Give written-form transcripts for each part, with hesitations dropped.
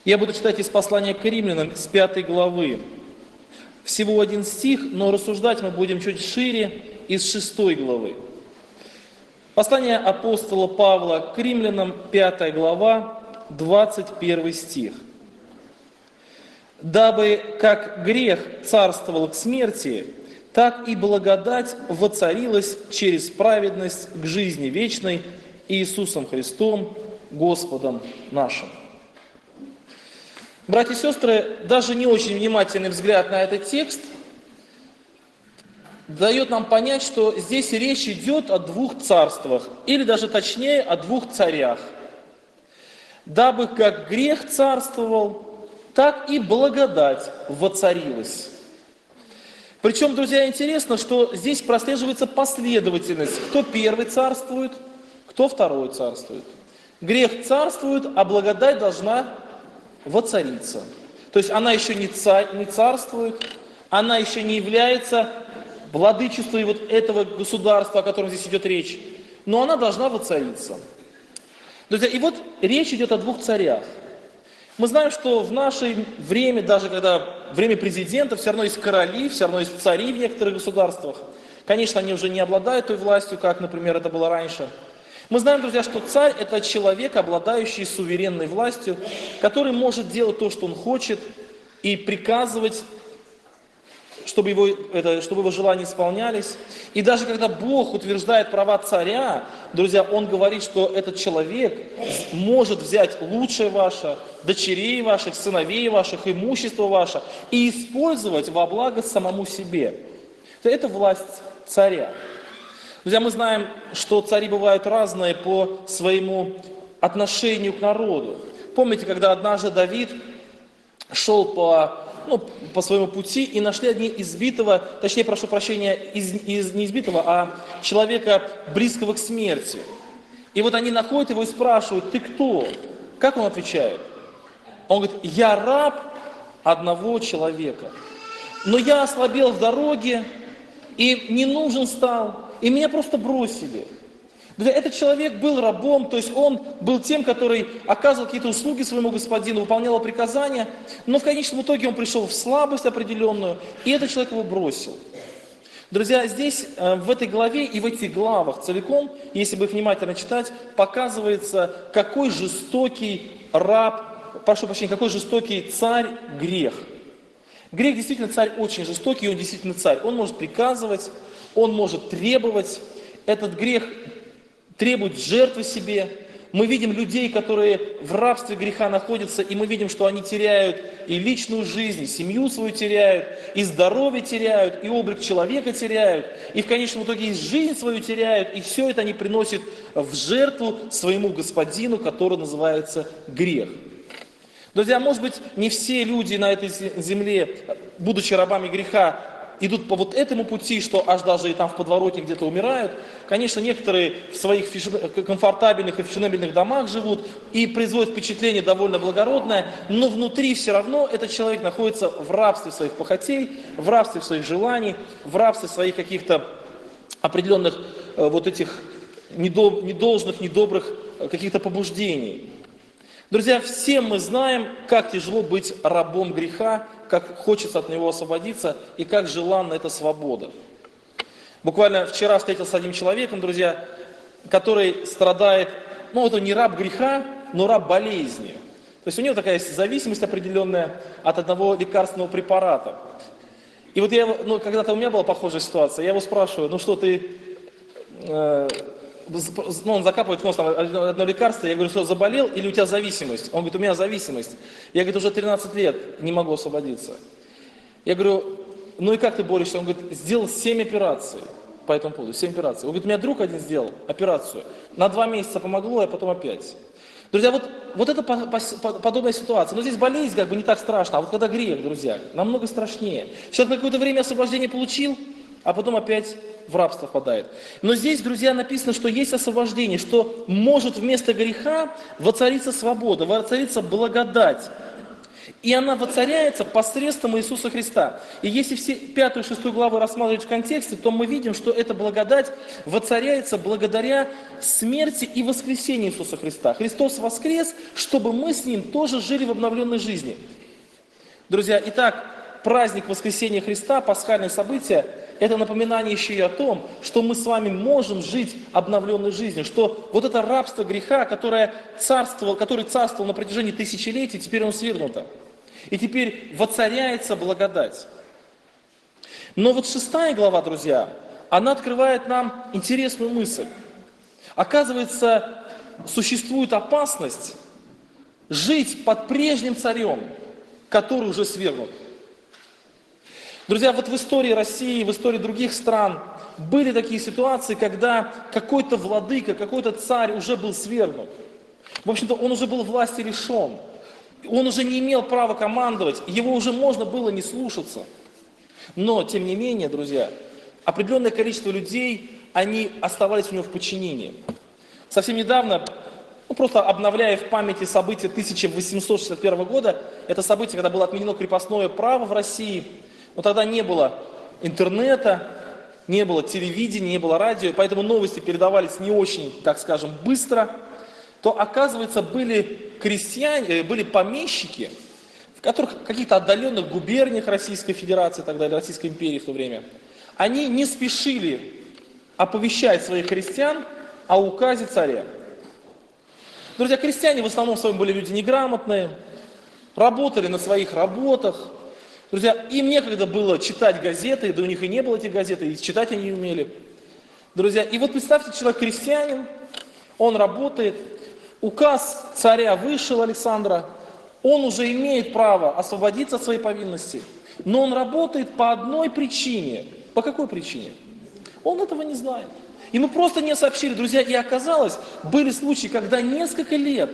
Я буду читать из послания к Римлянам с 5 главы. Всего один стих, но рассуждать мы будем чуть шире из 6 главы. Послание апостола Павла к Римлянам, 5 глава, 21 стих. «Дабы как грех царствовал к смерти, так и благодать воцарилась через праведность к жизни вечной Иисусом Христом, Господом нашим». Братья и сестры, даже не очень внимательный взгляд на этот текст дает нам понять, что здесь речь идет о двух царствах, или даже точнее о двух царях. Дабы как грех царствовал, так и благодать воцарилась. Причем, друзья, интересно, что здесь прослеживается последовательность, кто первый царствует, кто второй царствует. Грех царствует, а благодать должна воцариться. То есть она еще не царствует, она еще не является владычеством вот этого государства, о котором здесь идет речь, но она должна воцариться. Друзья, и вот речь идет о двух царях. Мы знаем, что в наше время, даже когда время президентов, все равно есть короли, все равно есть цари в некоторых государствах. Конечно, они уже не обладают той властью, как, например, это было раньше. Мы знаем, друзья, что царь – это человек, обладающий суверенной властью, который может делать то, что он хочет, и приказывать, чтобы его желания исполнялись. И даже когда Бог утверждает права царя, друзья, Он говорит, что этот человек может взять лучшее ваше, дочерей ваших, сыновей ваших, имущество ваше, и использовать во благо самому себе. Это власть царя. Друзья, мы знаем, что цари бывают разные по своему отношению к народу. Помните, когда однажды Давид шел по своему пути и нашли одни избитого, точнее, прошу прощения, не избитого, а человека близкого к смерти. И вот они находят его и спрашивают: ты кто? Как он отвечает? Он говорит: я раб одного человека. Но я ослабел в дороге и не нужен стал. И меня просто бросили. Этот человек был рабом, то есть он был тем, который оказывал какие-то услуги своему господину, выполнял приказания, но в конечном итоге он пришел в слабость определенную, и этот человек его бросил. Друзья, здесь, в этой главе и в этих главах целиком, если бы их внимательно читать, показывается, какой жестокий раб, прошу прощения, какой жестокий царь грех. Грех действительно царь очень жестокий, и он действительно царь. Он может приказывать, он может требовать. Этот грех требует жертвы себе. Мы видим людей, которые в рабстве греха находятся, и мы видим, что они теряют и личную жизнь, и семью свою теряют, и здоровье теряют, и облик человека теряют, и в конечном итоге и жизнь свою теряют, и все это они приносят в жертву своему господину, который называется грех. Друзья, может быть, не все люди на этой земле, будучи рабами греха, идут по вот этому пути, что аж даже и там в подворотне где-то умирают. Конечно, некоторые в своих комфортабельных и фешенебельных домах живут и производят впечатление довольно благородное, но внутри все равно этот человек находится в рабстве своих похотей, в рабстве своих желаний, в рабстве своих каких-то определенных вот этих недолжных, недобрых каких-то побуждений. Друзья, все мы знаем, как тяжело быть рабом греха, как хочется от него освободиться и как желанна эта свобода. Буквально вчера встретился с одним человеком, друзья, который страдает, это не раб греха, но раб болезни. То есть у него такая зависимость определенная от одного лекарственного препарата. И вот когда-то у меня была похожая ситуация, я его спрашиваю: он закапывает в нос одно лекарство, я говорю: что, заболел или у тебя зависимость? Он говорит: у меня зависимость. Я, говорит, уже 13 лет не могу освободиться. Я говорю: и как ты борешься? Он говорит: сделал 7 операций по этому поводу, 7 операций. Он говорит: у меня друг один сделал операцию, на 2 месяца помогло, а потом опять. Друзья, вот это подобная ситуация. Но здесь болезнь не так страшно, а вот когда грех, друзья, намного страшнее. Человек на какое-то время освобождение получил, а потом опять в рабство впадает. Но здесь, друзья, написано, что есть освобождение, что может вместо греха воцариться свобода, воцариться благодать. И она воцаряется посредством Иисуса Христа. И если все 5 и 6 главы рассматривать в контексте, то мы видим, что эта благодать воцаряется благодаря смерти и воскресению Иисуса Христа. Христос воскрес, чтобы мы с Ним тоже жили в обновленной жизни. Друзья, итак, праздник воскресения Христа, пасхальное событие, это напоминание еще и о том, что мы с вами можем жить обновленной жизнью, что вот это рабство греха, который царствовал на протяжении тысячелетий, теперь он свергнуто. И теперь воцаряется благодать. Но вот 6 глава, друзья, она открывает нам интересную мысль. Оказывается, существует опасность жить под прежним царем, который уже свергнут. Друзья, вот в истории России, в истории других стран были такие ситуации, когда какой-то владыка, какой-то царь уже был свергнут. В общем-то, он уже был власти лишен. Он уже не имел права командовать, его уже можно было не слушаться. Но, тем не менее, друзья, определенное количество людей, они оставались у него в подчинении. Совсем недавно, просто обновляя в памяти события 1861 года, это событие, когда было отменено крепостное право в России, но тогда не было интернета, не было телевидения, не было радио, поэтому новости передавались не очень, так скажем, быстро, то, оказывается, были крестьяне, были помещики, в которых в каких-то отдаленных губерниях Российской Федерации, тогда Российской империи в то время, они не спешили оповещать своих крестьян о указе царя. Друзья, крестьяне в основном своем были люди неграмотные, работали на своих работах. Друзья, им некогда было читать газеты, да у них и не было этих газет, и читать они не умели. Друзья, и вот представьте, человек крестьянин, он работает, указ царя вышел Александра, он уже имеет право освободиться от своей повинности, но он работает по одной причине. По какой причине? Он этого не знает. Ему просто не сообщили, друзья, и оказалось, были случаи, когда несколько лет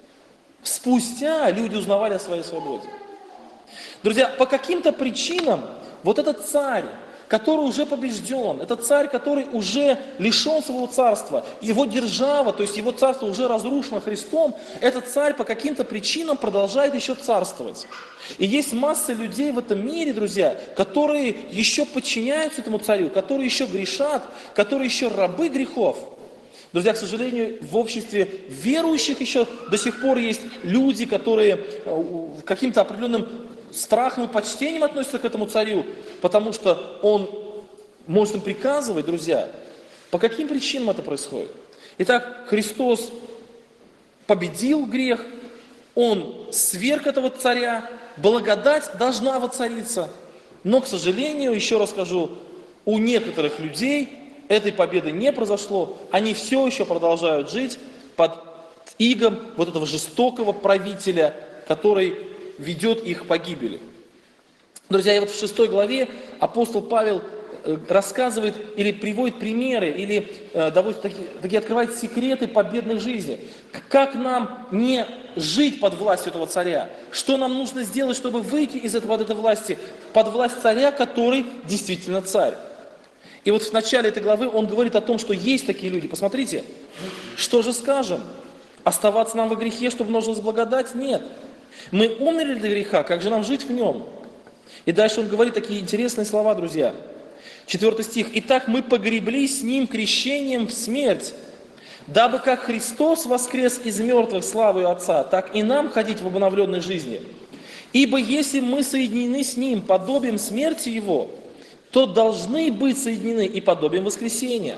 спустя люди узнавали о своей свободе. Друзья, по каким-то причинам вот этот царь, который уже побежден, этот царь, который уже лишен своего царства, его держава, то есть его царство уже разрушено Христом, этот царь по каким-то причинам продолжает еще царствовать. И есть масса людей в этом мире, друзья, которые еще подчиняются этому царю, которые еще грешат, которые еще рабы грехов. Друзья, к сожалению, в обществе верующих еще до сих пор есть люди, которые каким-то определенным страхом и почтением относятся к этому царю, потому что он может им приказывать, друзья. По каким причинам это происходит? Итак, Христос победил грех, Он сверг этого царя, благодать должна воцариться. Но, к сожалению, еще раз скажу, у некоторых людей этой победы не произошло, они все еще продолжают жить под игом вот этого жестокого правителя, который ведет их к погибели. Друзья, и вот в 6 главе апостол Павел рассказывает или приводит примеры, или такие открывает секреты победной жизни. Как нам не жить под властью этого царя? Что нам нужно сделать, чтобы выйти из этой власти, под власть царя, который действительно царь? И вот в начале этой главы он говорит о том, что есть такие люди. Посмотрите, что же скажем? Оставаться нам во грехе, чтобы множилась благодать? Нет. Мы умерли для греха, как же нам жить в нем? И дальше он говорит такие интересные слова, друзья. 4 стих. «Итак, мы погребли с Ним крещением в смерть, дабы как Христос воскрес из мертвых славою Отца, так и нам ходить в обновленной жизни. Ибо если мы соединены с Ним подобием смерти Его, то должны быть соединены и подобием воскресения».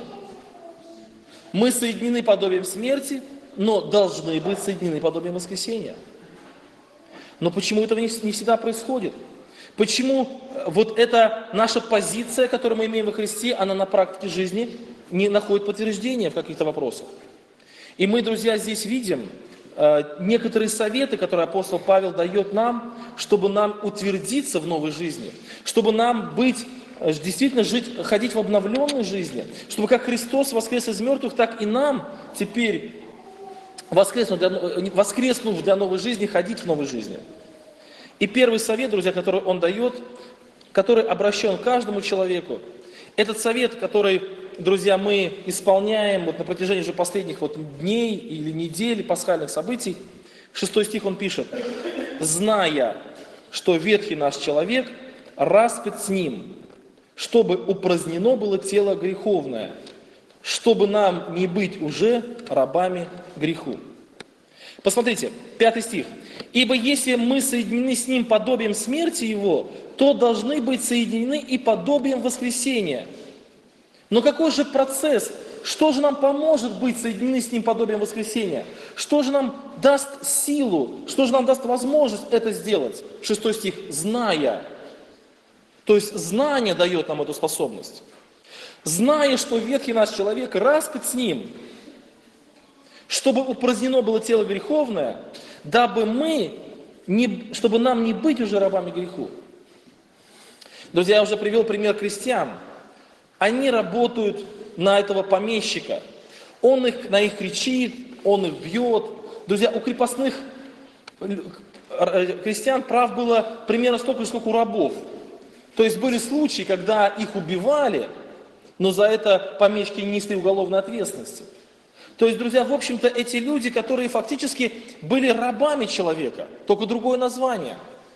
Мы соединены подобием смерти, но должны быть соединены подобием воскресения. Но почему этого не всегда происходит? Почему вот эта наша позиция, которую мы имеем во Христе, она на практике жизни не находит подтверждения в каких-то вопросах? И мы, друзья, здесь видим некоторые советы, которые апостол Павел дает нам, чтобы нам утвердиться в новой жизни, чтобы нам быть, действительно ходить в обновленной жизни, чтобы как Христос воскрес из мертвых, так и нам теперь, воскреснув для новой жизни, ходить в новой жизни. И первый совет, друзья, который он дает, который обращен к каждому человеку, этот совет, который, друзья, мы исполняем вот на протяжении уже последних дней или недель, пасхальных событий. 6 стих он пишет: «Зная что ветхий наш человек распят с ним, чтобы упразднено было тело греховное, чтобы нам не быть уже рабами греху. Посмотрите, 5 стих. «Ибо если мы соединены с Ним подобием смерти Его, то должны быть соединены и подобием воскресения». Но какой же процесс? Что же нам поможет быть соединены с Ним подобием воскресения? Что же нам даст силу? Что же нам даст возможность это сделать? 6 стих. «Зная». То есть знание дает нам эту способность. «Зная, что ветхий наш человек распят с Ним, чтобы упразднено было тело греховное, чтобы нам не быть уже рабами греху». Друзья, я уже привел пример крестьян. Они работают на этого помещика. Он на них кричит, он их бьет. Друзья, у крепостных крестьян прав было примерно столько же, сколько у рабов. То есть были случаи, когда их убивали, но за это помещики несли уголовной ответственности. То есть, друзья, в общем-то, эти люди, которые фактически были рабами человека, только другое название.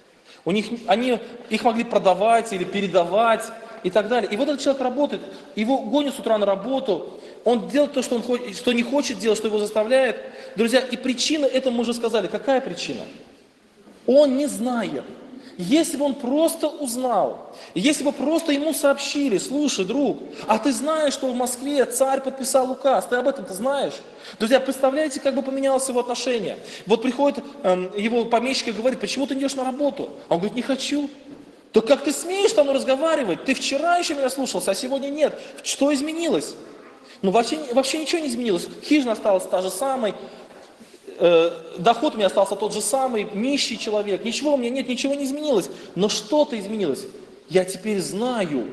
Их могли продавать или передавать и так далее. И вот этот человек работает, его гонят с утра на работу, он делает то, что не хочет делать, что его заставляет. Друзья, и причина этому мы уже сказали. Какая причина? Он не знает. Если бы он просто узнал, если бы просто ему сообщили: слушай, друг, а ты знаешь, что в Москве царь подписал указ, ты об этом-то знаешь? Друзья, представляете, как бы поменялось его отношение? Вот приходит его помещик и говорит: почему ты не идешь на работу? А он говорит: не хочу. То как ты смеешь со мной разговаривать? Ты вчера еще меня слушался, а сегодня нет. Что изменилось? Ну вообще ничего не изменилось. Хижина осталась та же самая. Доход у меня остался тот же самый, нищий человек, ничего у меня нет, ничего не изменилось. Но что-то изменилось. Я теперь знаю,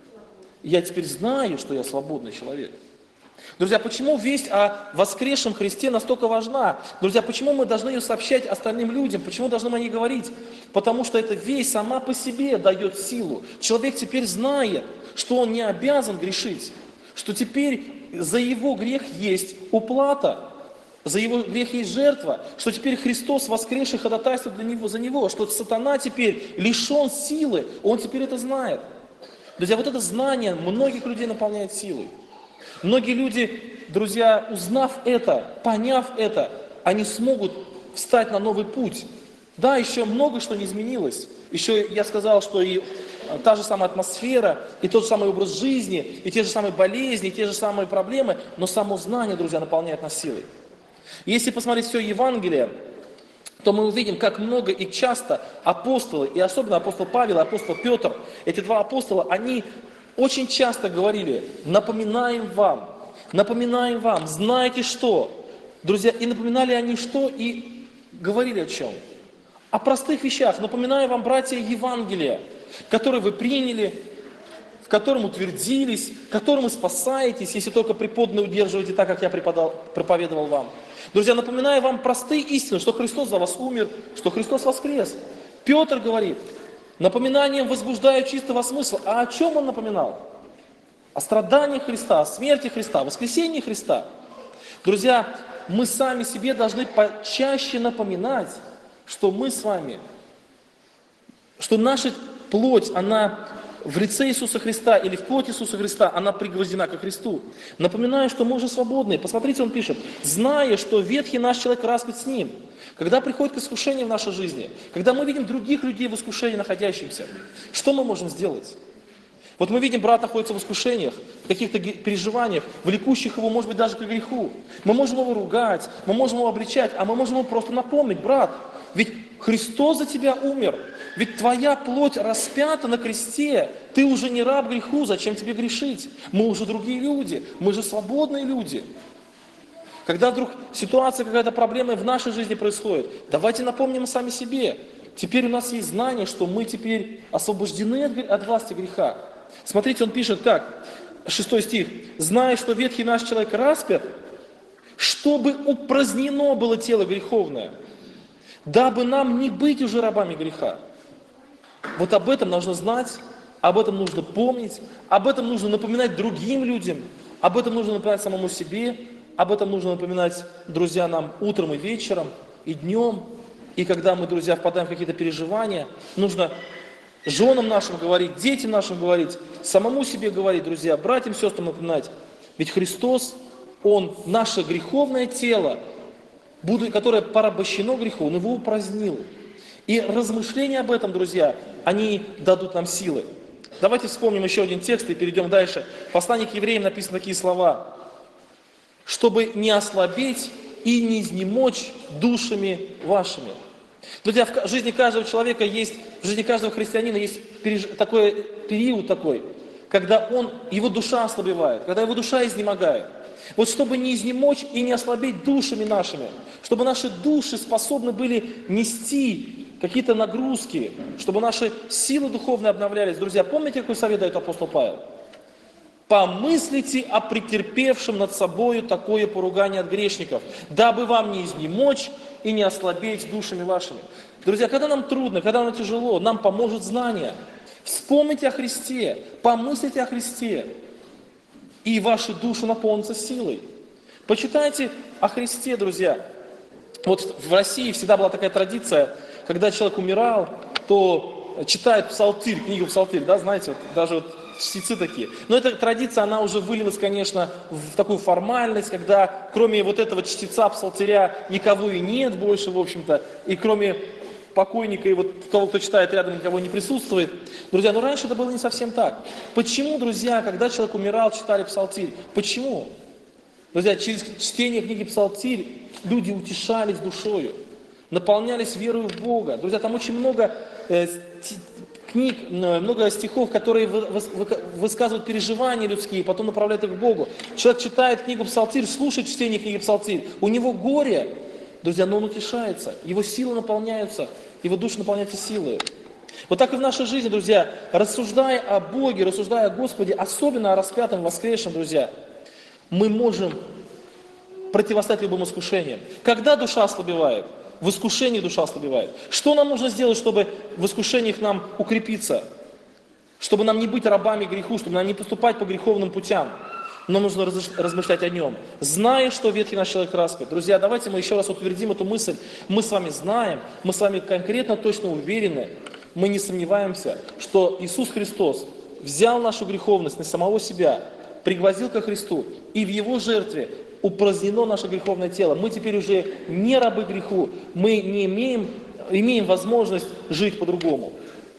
что я свободный человек. Друзья, почему весть о воскресшем Христе настолько важна? Друзья, почему мы должны ее сообщать остальным людям? Почему должны мы о ней говорить? Потому что эта весть сама по себе дает силу. Человек теперь знает, что он не обязан грешить, что теперь за его грех есть уплата. За его грех есть жертва, что теперь Христос воскресший ходатайствует за него, что сатана теперь лишен силы, он теперь это знает. Друзья, вот это знание многих людей наполняет силой. Многие люди, друзья, узнав это, поняв это, они смогут встать на новый путь. Да, еще много что не изменилось. Еще я сказал, что и та же самая атмосфера, и тот же самый образ жизни, и те же самые болезни, и те же самые проблемы, но само знание, друзья, наполняет нас силой. Если посмотреть все Евангелие, то мы увидим, как много и часто апостолы, и особенно апостол Павел и апостол Петр, эти два апостола, они очень часто говорили: напоминаем вам, знаете что? Друзья, и напоминали они что, и говорили о чем? О простых вещах. Напоминаю вам, братья, Евангелие, которое вы приняли, в котором утвердились, которым вы спасаетесь, если только преподанные удерживаете так, как я проповедовал вам. Друзья, напоминаю вам простые истины, что Христос за вас умер, что Христос воскрес. Петр говорит: напоминанием возбуждаю чистого смысла. А о чем он напоминал? О страданиях Христа, о смерти Христа, о воскресении Христа. Друзья, мы сами себе должны почаще напоминать, что мы с вами, что наша плоть, она в лице Иисуса Христа или в плоти Иисуса Христа, она пригвоздена ко Христу. Напоминаю, что мы уже свободны. Посмотрите, он пишет: зная, что ветхий наш человек распят с ним. Когда приходит к искушению в нашей жизни, когда мы видим других людей в искушении находящихся, что мы можем сделать? Вот мы видим, брат находится в искушениях, в каких-то переживаниях, влекущих его, может быть, даже к греху. Мы можем его ругать, мы можем его обличать, а мы можем ему просто напомнить: брат, ведь Христос за тебя умер, ведь твоя плоть распята на кресте, ты уже не раб греху, зачем тебе грешить? Мы уже другие люди, мы же свободные люди. Когда вдруг ситуация, какая-то проблема в нашей жизни происходит, давайте напомним сами себе. Теперь у нас есть знание, что мы теперь освобождены от власти греха. Смотрите, он пишет как? 6 стих. «Зная, что ветхий наш человек распят, чтобы упразднено было тело греховное, дабы нам не быть уже рабами греха». Вот об этом нужно знать, об этом нужно помнить, об этом нужно напоминать другим людям, об этом нужно напоминать самому себе, об этом нужно напоминать, друзья, нам утром и вечером, и днем, И когда мы, друзья, впадаем в какие-то переживания, нужно женам нашим говорить, детям нашим говорить, самому себе говорить, друзья, братьям, сестрам напоминать. Ведь Христос, Он наше греховное тело, которое порабощено греху, Он его упразднил. И размышления об этом, друзья, они дадут нам силы. Давайте вспомним еще один текст и перейдем дальше. В послании к евреям написаны такие слова. «Чтобы не ослабеть и не изнемочь душами вашими». Друзья, в жизни каждого человека есть, в жизни каждого христианина есть такой период такой, когда его душа ослабевает, когда его душа изнемогает. Вот чтобы не изнемочь и не ослабеть душами нашими, чтобы наши души способны были нести какие-то нагрузки, чтобы наши силы духовные обновлялись. Друзья, помните, какой совет дает апостол Павел? «Помыслите о претерпевшем над собою такое поругание от грешников, дабы вам не изнемочь и не ослабеть душами вашими». Друзья, когда нам трудно, когда нам тяжело, нам поможет знание. Вспомните о Христе, помыслите о Христе, и ваши души наполнятся силой. Почитайте о Христе, друзья. Вот в России всегда была такая традиция, когда человек умирал, то читает псалтырь, книгу псалтырь, да, знаете, вот, даже вот чтецы такие. Но эта традиция, она уже вылилась, конечно, в такую формальность, когда кроме вот этого чтеца псалтыря никого и нет больше, в общем-то, и кроме покойника и вот того, кто читает рядом, никого не присутствует. Друзья, но раньше это было не совсем так. Почему, друзья, когда человек умирал, читали псалтырь? Почему? Друзья, через чтение книги псалтырь люди утешались душою, наполнялись верой в Бога. Друзья, там очень много книг, много стихов, которые высказывают переживания людские, потом направляют их к Богу. Человек читает книгу псалтырь, слушает чтение книги псалтырь, у него горе, друзья, но он утешается, его силы наполняются, его душа наполняется силой. Вот так и в нашей жизни, друзья, рассуждая о Боге, рассуждая о Господе, особенно о распятом, воскресшем, друзья, мы можем противостоять любым искушениям. Когда душа ослабевает? В искушении душа ослабевает. Что нам нужно сделать, чтобы в искушениях нам укрепиться? Чтобы нам не быть рабами греху, чтобы нам не поступать по греховным путям. Нам нужно размышлять о нем. Зная, что ветхий наш человек распят. Друзья, давайте мы еще раз утвердим эту мысль. Мы с вами знаем, мы с вами конкретно, точно уверены, мы не сомневаемся, что Иисус Христос взял нашу греховность на самого себя, пригвоздил ко Христу, и в Его жертве упразднено наше греховное тело. Мы теперь уже не рабы греху, мы не имеем возможность жить по-другому.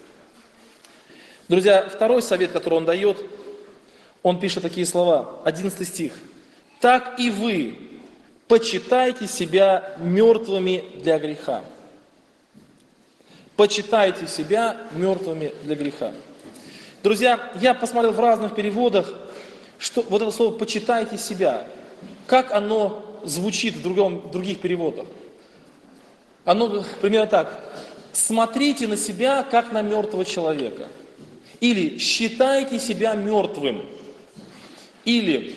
Друзья, второй совет, который он дает, он пишет такие слова, 11 стих. «Так и вы почитайте себя мертвыми для греха». Почитайте себя мертвыми для греха. Друзья, я посмотрел в разных переводах, что вот это слово «почитайте себя», как оно звучит в других переводах. Оно примерно так. Смотрите на себя, как на мертвого человека. Или считайте себя мертвым. Или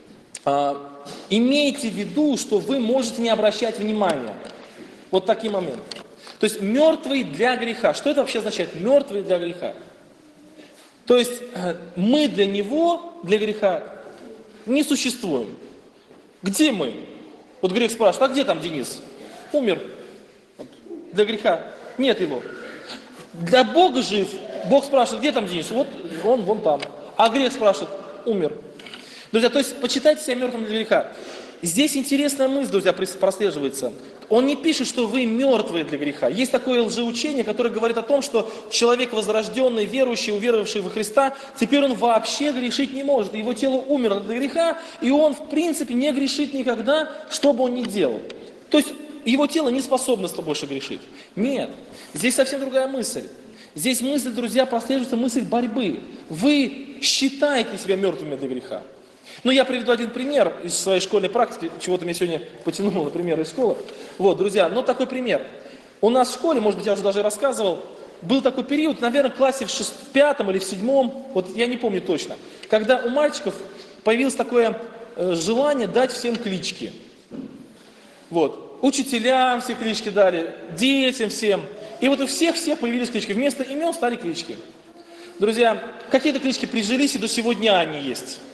имейте в виду, что вы можете не обращать внимания. Вот такие моменты. То есть мертвый для греха. Что это вообще означает? Мертвый для греха. То есть мы для него, для греха, не существуем. Где мы? Вот грех спрашивает, а где там Денис? Умер. Для греха нет его. Для Бога жив. Бог спрашивает, где там Денис? Вот он вон там. А грех спрашивает, умер. Друзья, то есть почитайте себя мертвым для греха. Здесь интересная мысль, друзья, прослеживается. Он не пишет, что вы мертвые для греха. Есть такое лжеучение, которое говорит о том, что человек возрожденный, верующий, уверовавший во Христа, теперь он вообще грешить не может. Его тело умерло для греха, и он, в принципе, не грешит никогда, что бы он ни делал. То есть его тело не способно больше грешить. Нет. Здесь совсем другая мысль. Здесь мысль, друзья, прослеживается мысль борьбы. Вы считаете себя мертвыми для греха. Ну, я приведу один пример из своей школьной практики, чего-то меня сегодня потянуло, например, из школы. Вот, друзья, ну такой пример. У нас в школе, может быть, я уже даже рассказывал, был такой период, наверное, в классе в пятом или в седьмом, вот я не помню точно, когда у мальчиков появилось такое желание дать всем клички. Вот, учителям все клички дали, детям всем. И вот у всех появились клички, вместо имен стали клички. Друзья, какие-то клички прижились, и до сего дня они есть.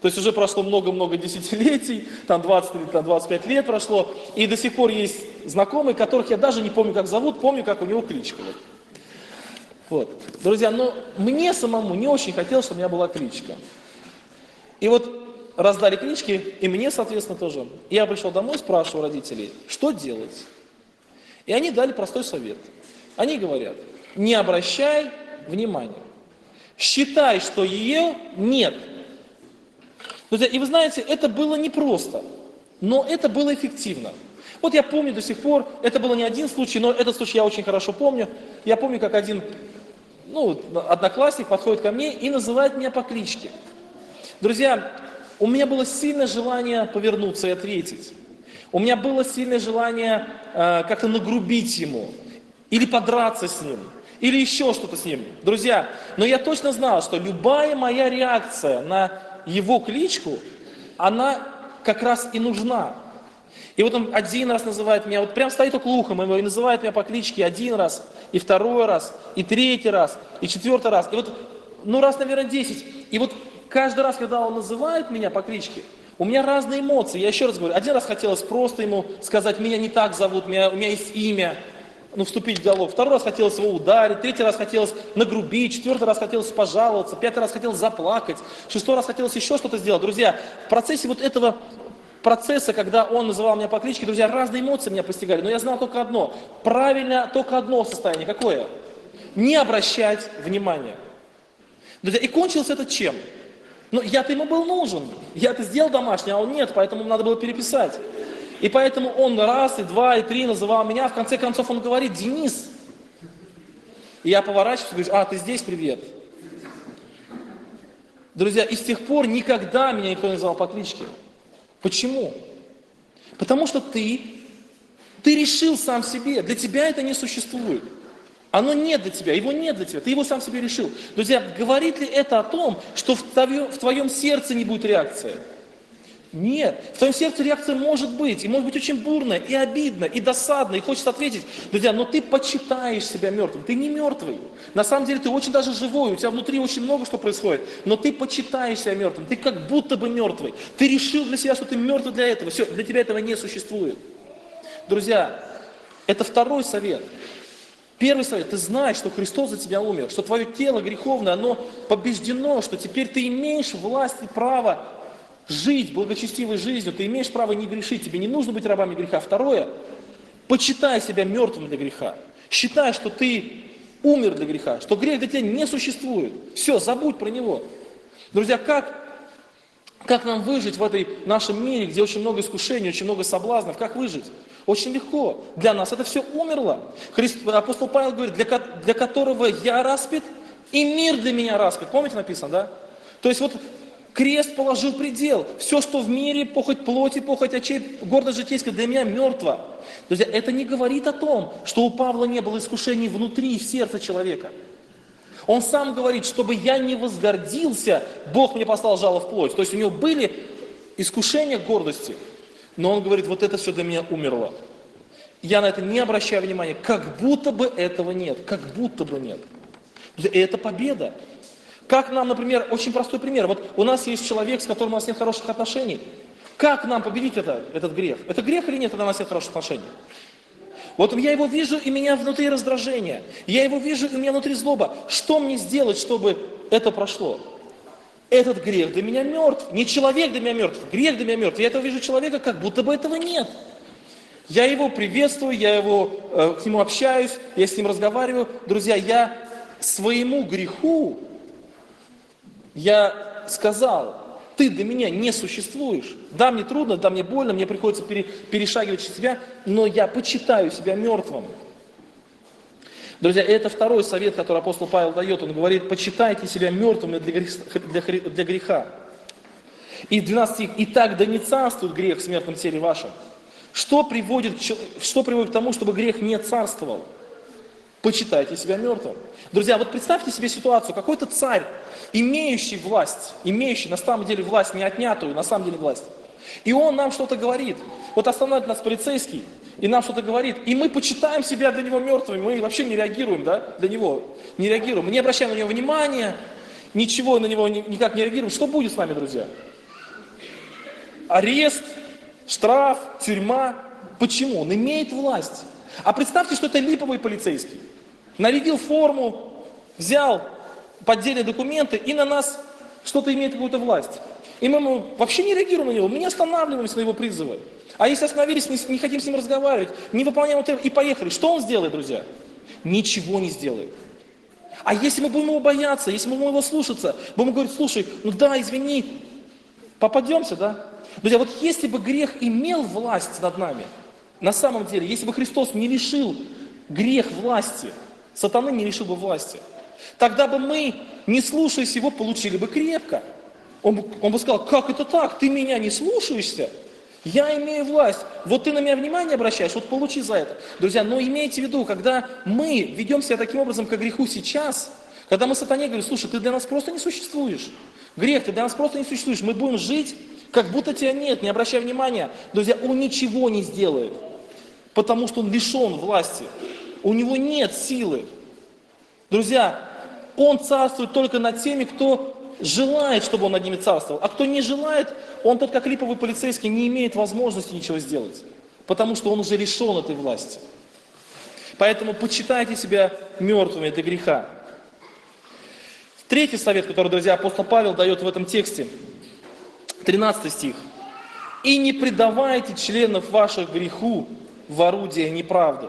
То есть уже прошло много-много десятилетий, там 20 или там 25 лет прошло, и до сих пор есть знакомые, которых я даже не помню, как зовут, помню, как у него кличка. Вот. Друзья, но мне самому не очень хотелось, чтобы у меня была кличка. И вот раздали клички, и мне, соответственно, тоже. Я пришел домой, спрашиваю родителей, что делать? И они дали простой совет. Они говорят, не обращай внимания. Считай, что ее нет. Друзья, и вы знаете, это было непросто, но это было эффективно. Вот я помню до сих пор, это было не один случай, но этот случай я очень хорошо помню. Я помню, как один одноклассник подходит ко мне и называет меня по кличке. Друзья, у меня было сильное желание повернуться и ответить. У меня было сильное желание как-то нагрубить ему, или подраться с ним, или еще что-то с ним. Друзья, но я точно знал, что любая моя реакция на его кличку, она как раз и нужна. И вот он один раз называет меня, вот прям стоит около уха моего и называет меня по кличке один раз, и второй раз, и третий раз, и четвертый раз. И вот, раз, наверное, 10. И вот каждый раз, когда он называет меня по кличке, у меня разные эмоции. Я еще раз говорю, один раз хотелось просто ему сказать, меня не так зовут, у меня есть имя, вступить в диалог. Второй раз хотелось его ударить, третий раз хотелось нагрубить, четвертый раз хотелось пожаловаться, пятый раз хотелось заплакать, шестой раз хотелось еще что-то сделать. Друзья, в процессе вот этого процесса, когда он называл меня по кличке, друзья, разные эмоции меня постигали, но я знал только одно, правильно только одно состояние, какое? Не обращать внимания. Друзья, и кончилось это чем? Я-то ему был нужен, я-то сделал домашнее, а он нет, поэтому надо было переписать. И поэтому он раз, и два, и три называл меня, в конце концов он говорит, Денис. И я поворачиваюсь и говорю, ты здесь, привет. Друзья, и с тех пор никогда меня никто не называл по кличке. Почему? Потому что ты решил сам себе, для тебя это не существует. Оно нет для тебя, его нет для тебя, ты его сам себе решил. Друзья, говорит ли это о том, что в твоем сердце не будет реакции? Нет, в твоем сердце реакция может быть, и может быть очень бурная, и обидно, и досадно, и хочется ответить. Друзья, но ты почитаешь себя мертвым, ты не мертвый. На самом деле ты очень даже живой, у тебя внутри очень много что происходит, но ты почитаешь себя мертвым, ты как будто бы мертвый. Ты решил для себя, что ты мертвый для этого, все, для тебя этого не существует. Друзья, это второй совет. Первый совет, ты знаешь, что Христос за тебя умер, что твое тело греховное, оно побеждено, что теперь ты имеешь власть и право жить благочестивой жизнью, ты имеешь право не грешить, тебе не нужно быть рабами греха. Второе, почитай себя мертвым для греха. Считай, что ты умер для греха, что грех для тебя не существует. Все, забудь про него. Друзья, как нам выжить в этой нашем мире, где очень много искушений, очень много соблазнов? Как выжить? Очень легко. Для нас это все умерло. Апостол Павел говорит, для которого я распят, и мир для меня распят. Помните написано, да? То есть крест положил предел. Все, что в мире, похоть плоти, похоть очей, гордость житейская, для меня мертво. Друзья, это не говорит о том, что у Павла не было искушений внутри, в сердце человека. Он сам говорит, чтобы я не возгордился, Бог мне послал жало в плоть. То есть у него были искушения гордости, но он говорит, вот это все для меня умерло. Я на это не обращаю внимания, как будто бы этого нет, как будто бы нет. И это победа. Как нам, например, очень простой пример. Вот у нас есть человек, с которым у нас нет хороших отношений. Как нам победить этот грех? Это грех или нет, когда у нас нет хороших отношений? Вот я его вижу, и у меня внутри раздражение. Я его вижу, и у меня внутри злоба. Что мне сделать, чтобы это прошло? Этот грех для меня мертв. Не человек для меня мертв, грех для меня мертв. Я этого вижу человека, как будто бы этого нет. Я его приветствую, к нему общаюсь, я с ним разговариваю. Друзья, я своему греху я сказал, ты для меня не существуешь. Да, мне трудно, да, мне больно, мне приходится перешагивать через себя, но я почитаю себя мертвым. Друзья, это второй совет, который апостол Павел дает. Он говорит, почитайте себя мертвыми для греха. И 12 стих, «Итак, да не царствует грех в смертном теле вашем». Что приводит к тому, чтобы грех не царствовал? Почитайте себя мертвым. Друзья, вот представьте себе ситуацию, какой-то царь, имеющий власть, имеющий на самом деле власть, не отнятую, на самом деле власть. И он нам что-то говорит. Вот останавливает нас полицейский, и нам что-то говорит. И мы почитаем себя для него мертвыми, мы вообще не реагируем, да, для него. Не реагируем, мы не обращаем на него внимания, ничего на него никак не реагируем. Что будет с нами, друзья? арест, штраф, тюрьма. Почему? Он имеет власть. А представьте, что это липовый полицейский. Нарядил форму, взял поддельные документы и на нас что-то имеет какую-то власть. И мы вообще не реагируем на него, мы не останавливаемся на его призывы. А если остановились, не хотим с ним разговаривать, не выполняем вот это и поехали, что он сделает, друзья? Ничего не сделает. А если мы будем его бояться, если мы будем его слушаться, будем говорить, слушай, ну да, извини, попадемся, да? Друзья, вот если бы грех имел власть над нами, на самом деле, если бы Христос не лишил грех власти, сатаны не лишил бы власти, тогда бы мы, не слушаясь его, получили бы крепко. Он бы сказал, как это так, ты меня не слушаешься? Я имею власть, вот ты на меня внимание обращаешь, вот получи за это. Друзья, но имейте в виду, когда мы ведем себя таким образом к греху сейчас, когда мы сатане говорим, слушай, ты для нас просто не существуешь. Грех, ты для нас просто не существуешь. Мы будем жить, как будто тебя нет, не обращай внимания. Друзья, он ничего не сделает, потому что он лишен власти. У него нет силы. Друзья, он царствует только над теми, кто желает, чтобы он над ними царствовал. А кто не желает, он тот, как липовый полицейский, не имеет возможности ничего сделать. Потому что он уже лишен этой власти. Поэтому почитайте себя мертвыми для греха. Третий совет, который, друзья, апостол Павел дает в этом тексте. 13 стих. «И не предавайте членов ваших греху в орудие неправды».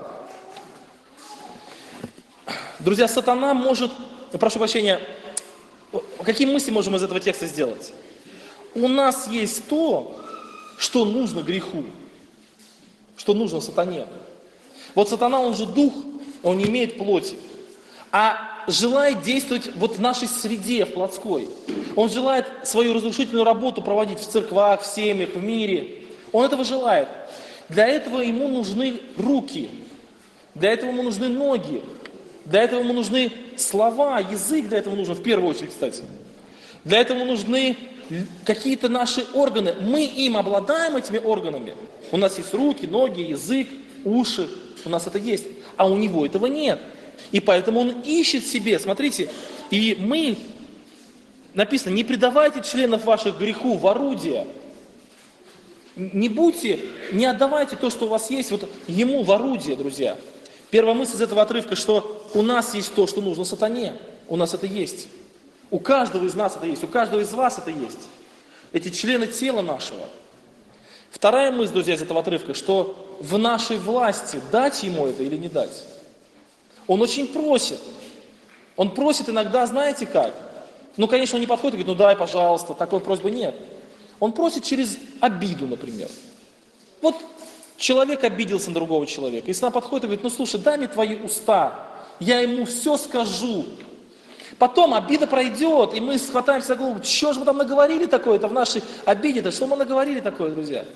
Друзья, сатана может, прошу прощения, какие мысли можем из этого текста сделать? У нас есть то, что нужно греху, что нужно сатане. Вот сатана, он же дух, он не имеет плоти, а желает действовать вот в нашей среде, в плотской. Он желает свою разрушительную работу проводить в церквах, в семьях, в мире. Он этого желает. Для этого ему нужны руки, для этого ему нужны ноги, для этого ему нужны слова, язык для этого нужен в первую очередь, кстати. Для этого нужны какие-то наши органы. Мы им обладаем, этими органами. У нас есть руки, ноги, язык, уши. У нас это есть. А у него этого нет. И поэтому он ищет себе. Смотрите, и мы, написано, не предавайте членов ваших греху в орудие. Не отдавайте то, что у вас есть, вот ему в орудие, друзья. Первая мысль из этого отрывка, что у нас есть то, что нужно сатане. У нас это есть. У каждого из нас это есть. У каждого из вас это есть. Эти члены тела нашего. Вторая мысль, друзья, из этого отрывка, что в нашей власти дать ему это или не дать. Он очень просит. Он просит иногда, знаете как? Ну, конечно, он не подходит и говорит, ну дай, пожалуйста, такой просьбы нет. Он просит через обиду, например. Вот человек обиделся на другого человека. И сам подходит и говорит, ну слушай, дай мне твои уста, я ему все скажу. Потом обида пройдет, и мы схватаемся за голову, что же мы там наговорили такое-то в нашей обиде-то, что мы наговорили такое, друзья?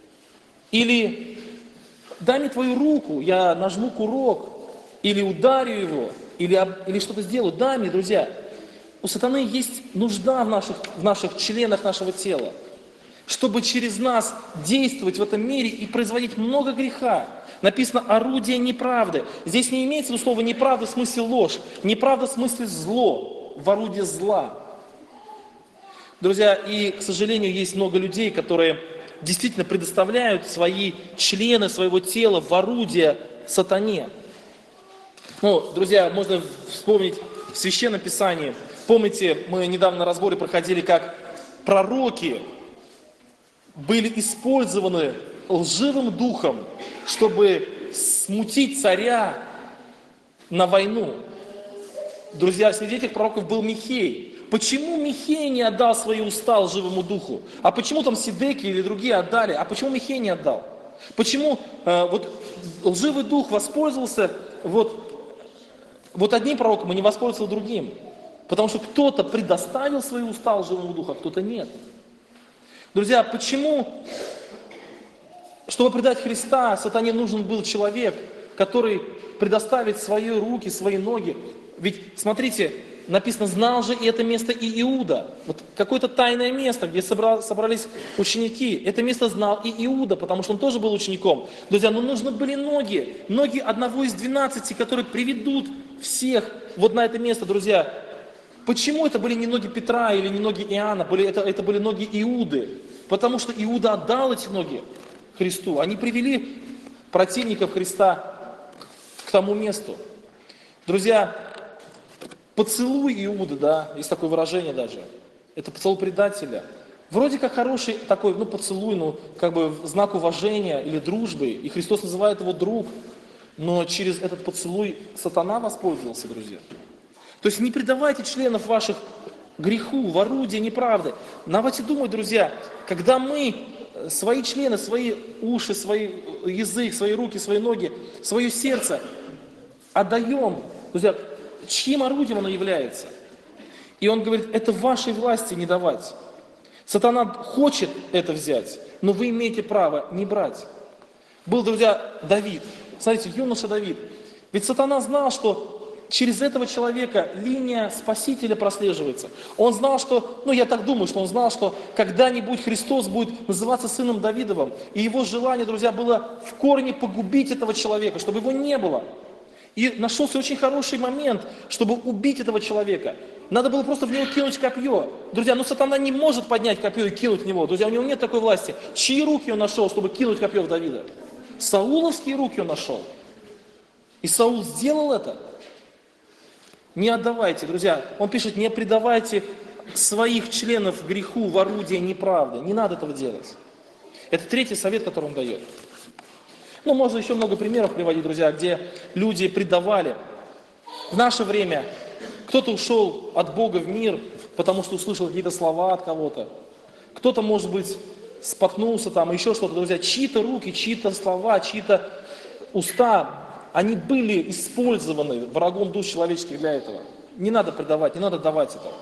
Или дай мне твою руку, я нажму курок, или ударю его, или что-то сделаю. Дай мне, друзья. У сатаны есть нужда в наших членах нашего тела, чтобы через нас действовать в этом мире и производить много греха. Написано «орудие неправды». Здесь не имеется в виду слово «неправда» в смысле ложь, неправда в смысле зло, в орудие зла. Друзья, и, к сожалению, есть много людей, которые действительно предоставляют свои члены своего тела в орудие сатане. Ну, друзья, можно вспомнить в Священном Писании. Помните, мы недавно на разборе проходили, как пророки были использованы лживым духом, чтобы смутить царя на войну. Друзья, среди этих пророков был Михей. Почему Михей не отдал свои уста лживому духу? А почему там Сидеки или другие отдали? А почему Михей не отдал? Почему вот лживый дух воспользовался вот одним пророком и не воспользовался другим? Потому что кто-то предоставил свои уста лживому духу, а кто-то нет. Друзья, почему, чтобы предать Христа, сатане нужен был человек, который предоставит свои руки, свои ноги? Ведь, смотрите, написано, знал же и это место и Иуда. Вот какое-то тайное место, где собрались ученики. Это место знал и Иуда, потому что он тоже был учеником. Друзья, но нужны были ноги одного из 12, которые приведут всех вот на это место, друзья. Почему это были не ноги Петра или не ноги Иоанна, это были ноги Иуды? Потому что Иуда отдал эти ноги Христу. Они привели противников Христа к тому месту. Друзья, поцелуй Иуды, да, есть такое выражение даже, это поцелуй предателя. Вроде как хороший такой, поцелуй, как бы в знак уважения или дружбы, и Христос называет его друг, но через этот поцелуй сатана воспользовался, друзья. То есть не предавайте членов ваших греху, в орудие неправды. Давайте думать, друзья, когда мы свои члены, свои уши, свой язык, свои руки, свои ноги, свое сердце отдаем, друзья, чьим орудием оно является? И он говорит, это в вашей власти не давать. Сатана хочет это взять, но вы имеете право не брать. Был, друзья, Давид. Смотрите, юноша Давид. Ведь сатана знал, что через этого человека линия Спасителя прослеживается. Он знал, что, я так думаю, что он знал, что когда-нибудь Христос будет называться сыном Давидовым. И его желание, друзья, было в корне погубить этого человека, чтобы его не было. И нашелся очень хороший момент, чтобы убить этого человека. Надо было просто в него кинуть копье. Друзья, сатана не может поднять копье и кинуть в него. Друзья, у него нет такой власти. Чьи руки он нашел, чтобы кинуть копье в Давида? Сауловские руки он нашел. И Саул сделал это. Не отдавайте, друзья. Он пишет, не предавайте своих членов греху в орудие неправды. Не надо этого делать. Это третий совет, который он дает. Можно еще много примеров приводить, друзья, где люди предавали. В наше время кто-то ушел от Бога в мир, потому что услышал какие-то слова от кого-то. Кто-то, может быть, споткнулся там, еще что-то, друзья. Чьи-то руки, чьи-то слова, чьи-то уста, они были использованы врагом душ человеческих для этого. Не надо предавать, не надо давать этого.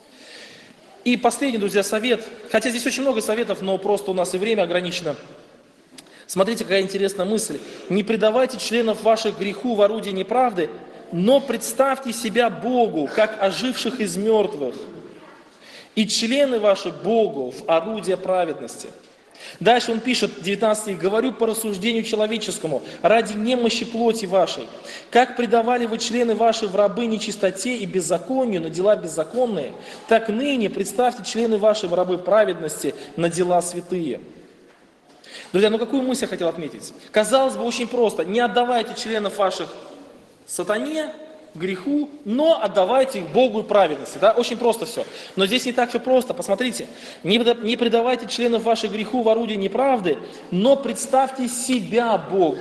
И последний, друзья, совет. Хотя здесь очень много советов, но просто у нас и время ограничено. Смотрите, какая интересная мысль. Не предавайте членов ваших греху в орудие неправды, но представьте себя Богу, как оживших из мертвых, и члены ваши Богу в орудие праведности. Дальше он пишет, 19 стих, «Говорю по рассуждению человеческому, ради немощи плоти вашей, как предавали вы члены ваши в рабы нечистоте и беззаконию на дела беззаконные, так ныне представьте члены ваши в рабы праведности на дела святые». Друзья, какую мысль я хотел отметить? Казалось бы, очень просто. Не отдавайте членов ваших сатане, греху, но отдавайте их Богу и праведности. Да? Очень просто все. Но здесь не так все просто. Посмотрите. Не предавайте членов ваших греху в орудие неправды, но представьте себя Богу.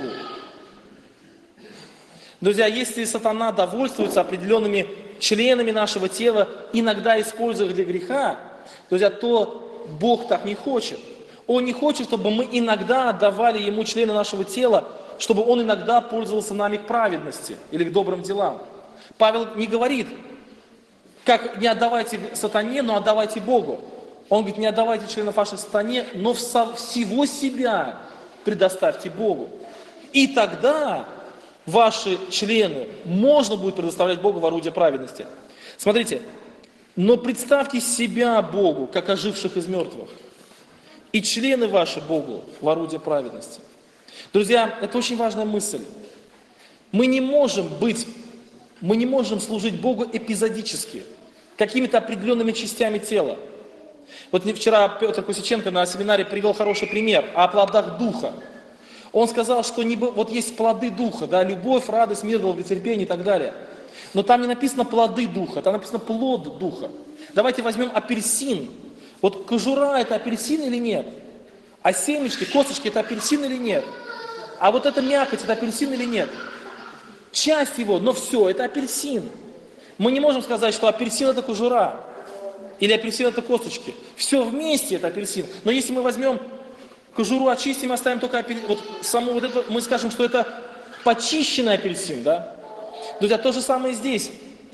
Друзья, если сатана довольствуется определенными членами нашего тела, иногда используя их для греха, друзья, то Бог так не хочет. Он не хочет, чтобы мы иногда отдавали Ему члены нашего тела, чтобы Он иногда пользовался нами к праведности или к добрым делам. Павел не говорит, как не отдавайте сатане, но отдавайте Богу. Он говорит, не отдавайте членов ваших сатане, но всего себя предоставьте Богу. И тогда ваши члены можно будет предоставлять Богу в орудие праведности. Смотрите, но представьте себя Богу, как оживших из мертвых. И члены ваши Богу в орудие праведности. Друзья, это очень важная мысль. Мы не можем служить Богу эпизодически, какими-то определенными частями тела. Вот вчера Петр Кусиченко на семинаре привел хороший пример о плодах Духа. Он сказал, что вот есть плоды Духа, да, любовь, радость, мир, долготерпение и так далее. Но там не написано плоды Духа, там написано плод Духа. Давайте возьмем апельсин. Вот кожура это апельсин или нет? А семечки, косточки это апельсин или нет? А вот эта мякоть это апельсин или нет? Часть его, но все, это апельсин. Мы не можем сказать, что апельсин это кожура. Или апельсин это косточки. Все вместе это апельсин. Но если мы возьмем кожуру, очистим, оставим только апельсин, это, мы скажем, что это почищенный апельсин, да? Друзья, то же самое здесь.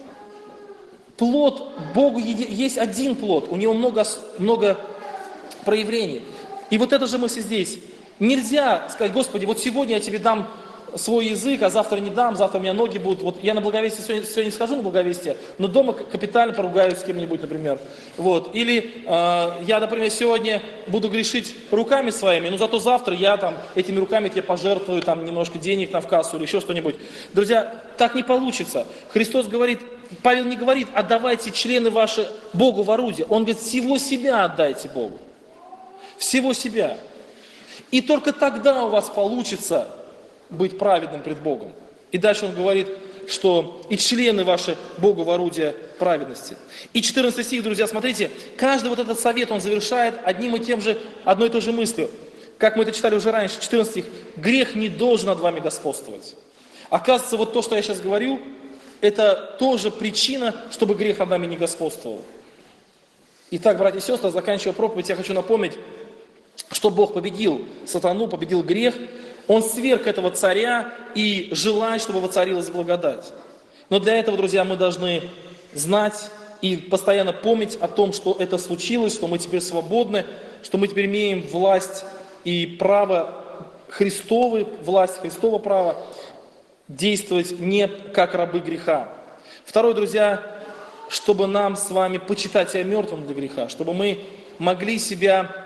Плод Богу есть один плод, у него много проявлений. И вот это же мысль здесь. Нельзя сказать, Господи, вот сегодня я тебе дам свой язык, а завтра не дам, завтра у меня ноги будут. Вот я на благовестие сегодня схожу на благовестие, но дома капитально поругаюсь с кем-нибудь, например. Вот. Или я, например, сегодня буду грешить руками своими, но зато завтра я этими руками тебе пожертвую немножко денег в кассу или еще что-нибудь. Друзья, так не получится. Христос говорит, Павел не говорит, отдавайте члены ваши Богу в орудие. Он говорит, всего себя отдайте Богу. всего себя. И только тогда у вас получится быть праведным пред Богом. И дальше он говорит, что и члены ваши Богу в орудие праведности. И 14 стих, друзья, смотрите, каждый вот этот совет он завершает одним и тем же, одной и той же мыслью. Как мы это читали уже раньше, 14 стих, грех не должен над вами господствовать. Оказывается, вот то, что я сейчас говорю, это тоже причина, чтобы грех над нами не господствовал. Итак, братья и сестры, заканчивая проповедь, я хочу напомнить, что Бог победил сатану, победил грех. Он сверг этого царя и желает, чтобы воцарилась благодать. Но для этого, друзья, мы должны знать и постоянно помнить о том, что это случилось, что мы теперь свободны, что мы теперь имеем власть и право Христовы, власть Христова права действовать не как рабы греха. Второе, друзья, чтобы нам с вами почитать себя мертвым для греха, чтобы мы могли себя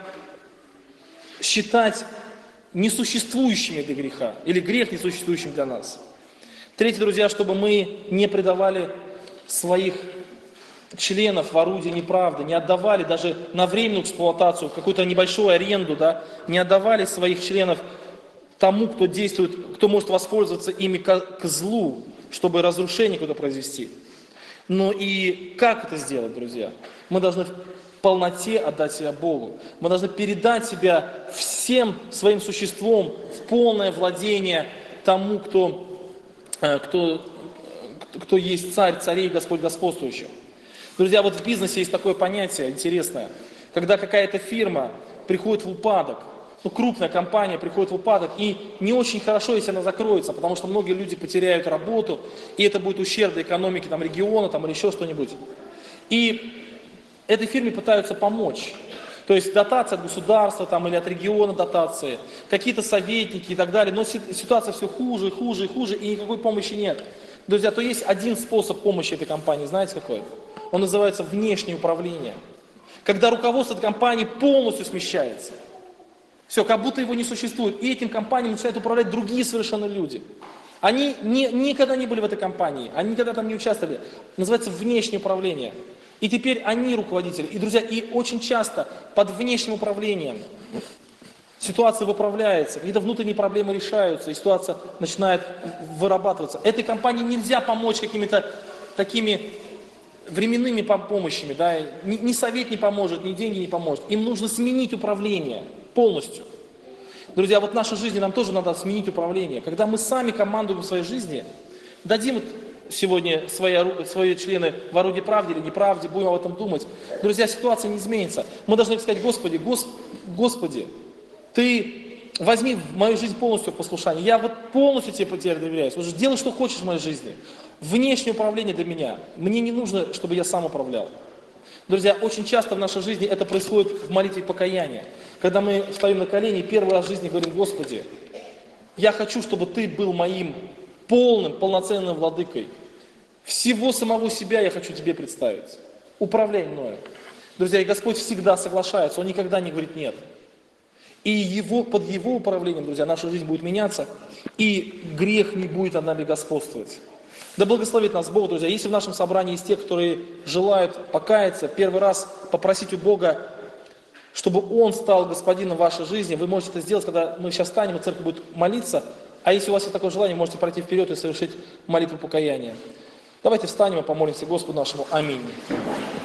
считать несуществующими для греха, или грех несуществующим для нас. Третье, друзья, чтобы мы не предавали своих членов в орудие неправды, не отдавали даже на временную эксплуатацию, какую-то небольшую аренду, да, не отдавали своих членов тому, кто действует, кто может воспользоваться ими к злу, чтобы разрушение какое-то произвести. Но и как это сделать, друзья? Мы должны в полноте отдать себя Богу. Мы должны передать себя всем своим существом в полное владение тому, кто есть царь, царей, Господь господствующий. Друзья, вот в бизнесе есть такое понятие интересное, когда какая-то фирма приходит в упадок, крупная компания приходит в упадок, и не очень хорошо, если она закроется, потому что многие люди потеряют работу, и это будет ущерб для экономики там, региона там, или еще что-нибудь. И этой фирме пытаются помочь. То есть дотация от государства там, или от региона дотации, какие-то советники и так далее, но ситуация все хуже, хуже и хуже, и никакой помощи нет. Друзья, то есть один способ помощи этой компании, знаете какой? Он называется внешнее управление. Когда руководство этой компании полностью смещается. Все, как будто его не существует. И этим компаниям начинают управлять другие совершенно люди. Они никогда не были в этой компании, они никогда там не участвовали. Называется внешнее управление. И теперь они руководители. И, друзья, и очень часто под внешним управлением ситуация выправляется, какие-то внутренние проблемы решаются, и ситуация начинает вырабатываться. Этой компании нельзя помочь какими-то такими временными помощями. Да? Ни совет не поможет, ни деньги не поможет. Им нужно сменить управление полностью. Друзья, вот в нашей жизни нам тоже надо сменить управление. Когда мы сами командуем в своей жизни, дадим сегодня свои члены в орудии правде или неправде, будем об этом думать. Друзья, ситуация не изменится. Мы должны сказать: Господи, Ты возьми в мою жизнь полностью послушание. Я вот полностью Тебе доверяюсь. Уже делай, что хочешь в моей жизни. Внешнее управление для меня. Мне не нужно, чтобы я сам управлял. Друзья, очень часто в нашей жизни это происходит в молитве покаяния. Когда мы встаем на колени и первый раз в жизни говорим: Господи, я хочу, чтобы Ты был моим полным, полноценным владыкой. Всего самого себя я хочу Тебе представить. Управляй мною. Друзья, и Господь всегда соглашается, Он никогда не говорит нет. И под Его управлением, друзья, наша жизнь будет меняться, и грех не будет над нами господствовать. Да благословит нас Бог, друзья. Если в нашем собрании есть те, которые желают покаяться, первый раз попросить у Бога, чтобы Он стал господином вашей жизни, вы можете это сделать, когда мы сейчас встанем, и церковь будет молиться. А если у вас есть такое желание, можете пройти вперед и совершить молитву покаяния. Давайте встанем и помолимся Господу нашему. Аминь.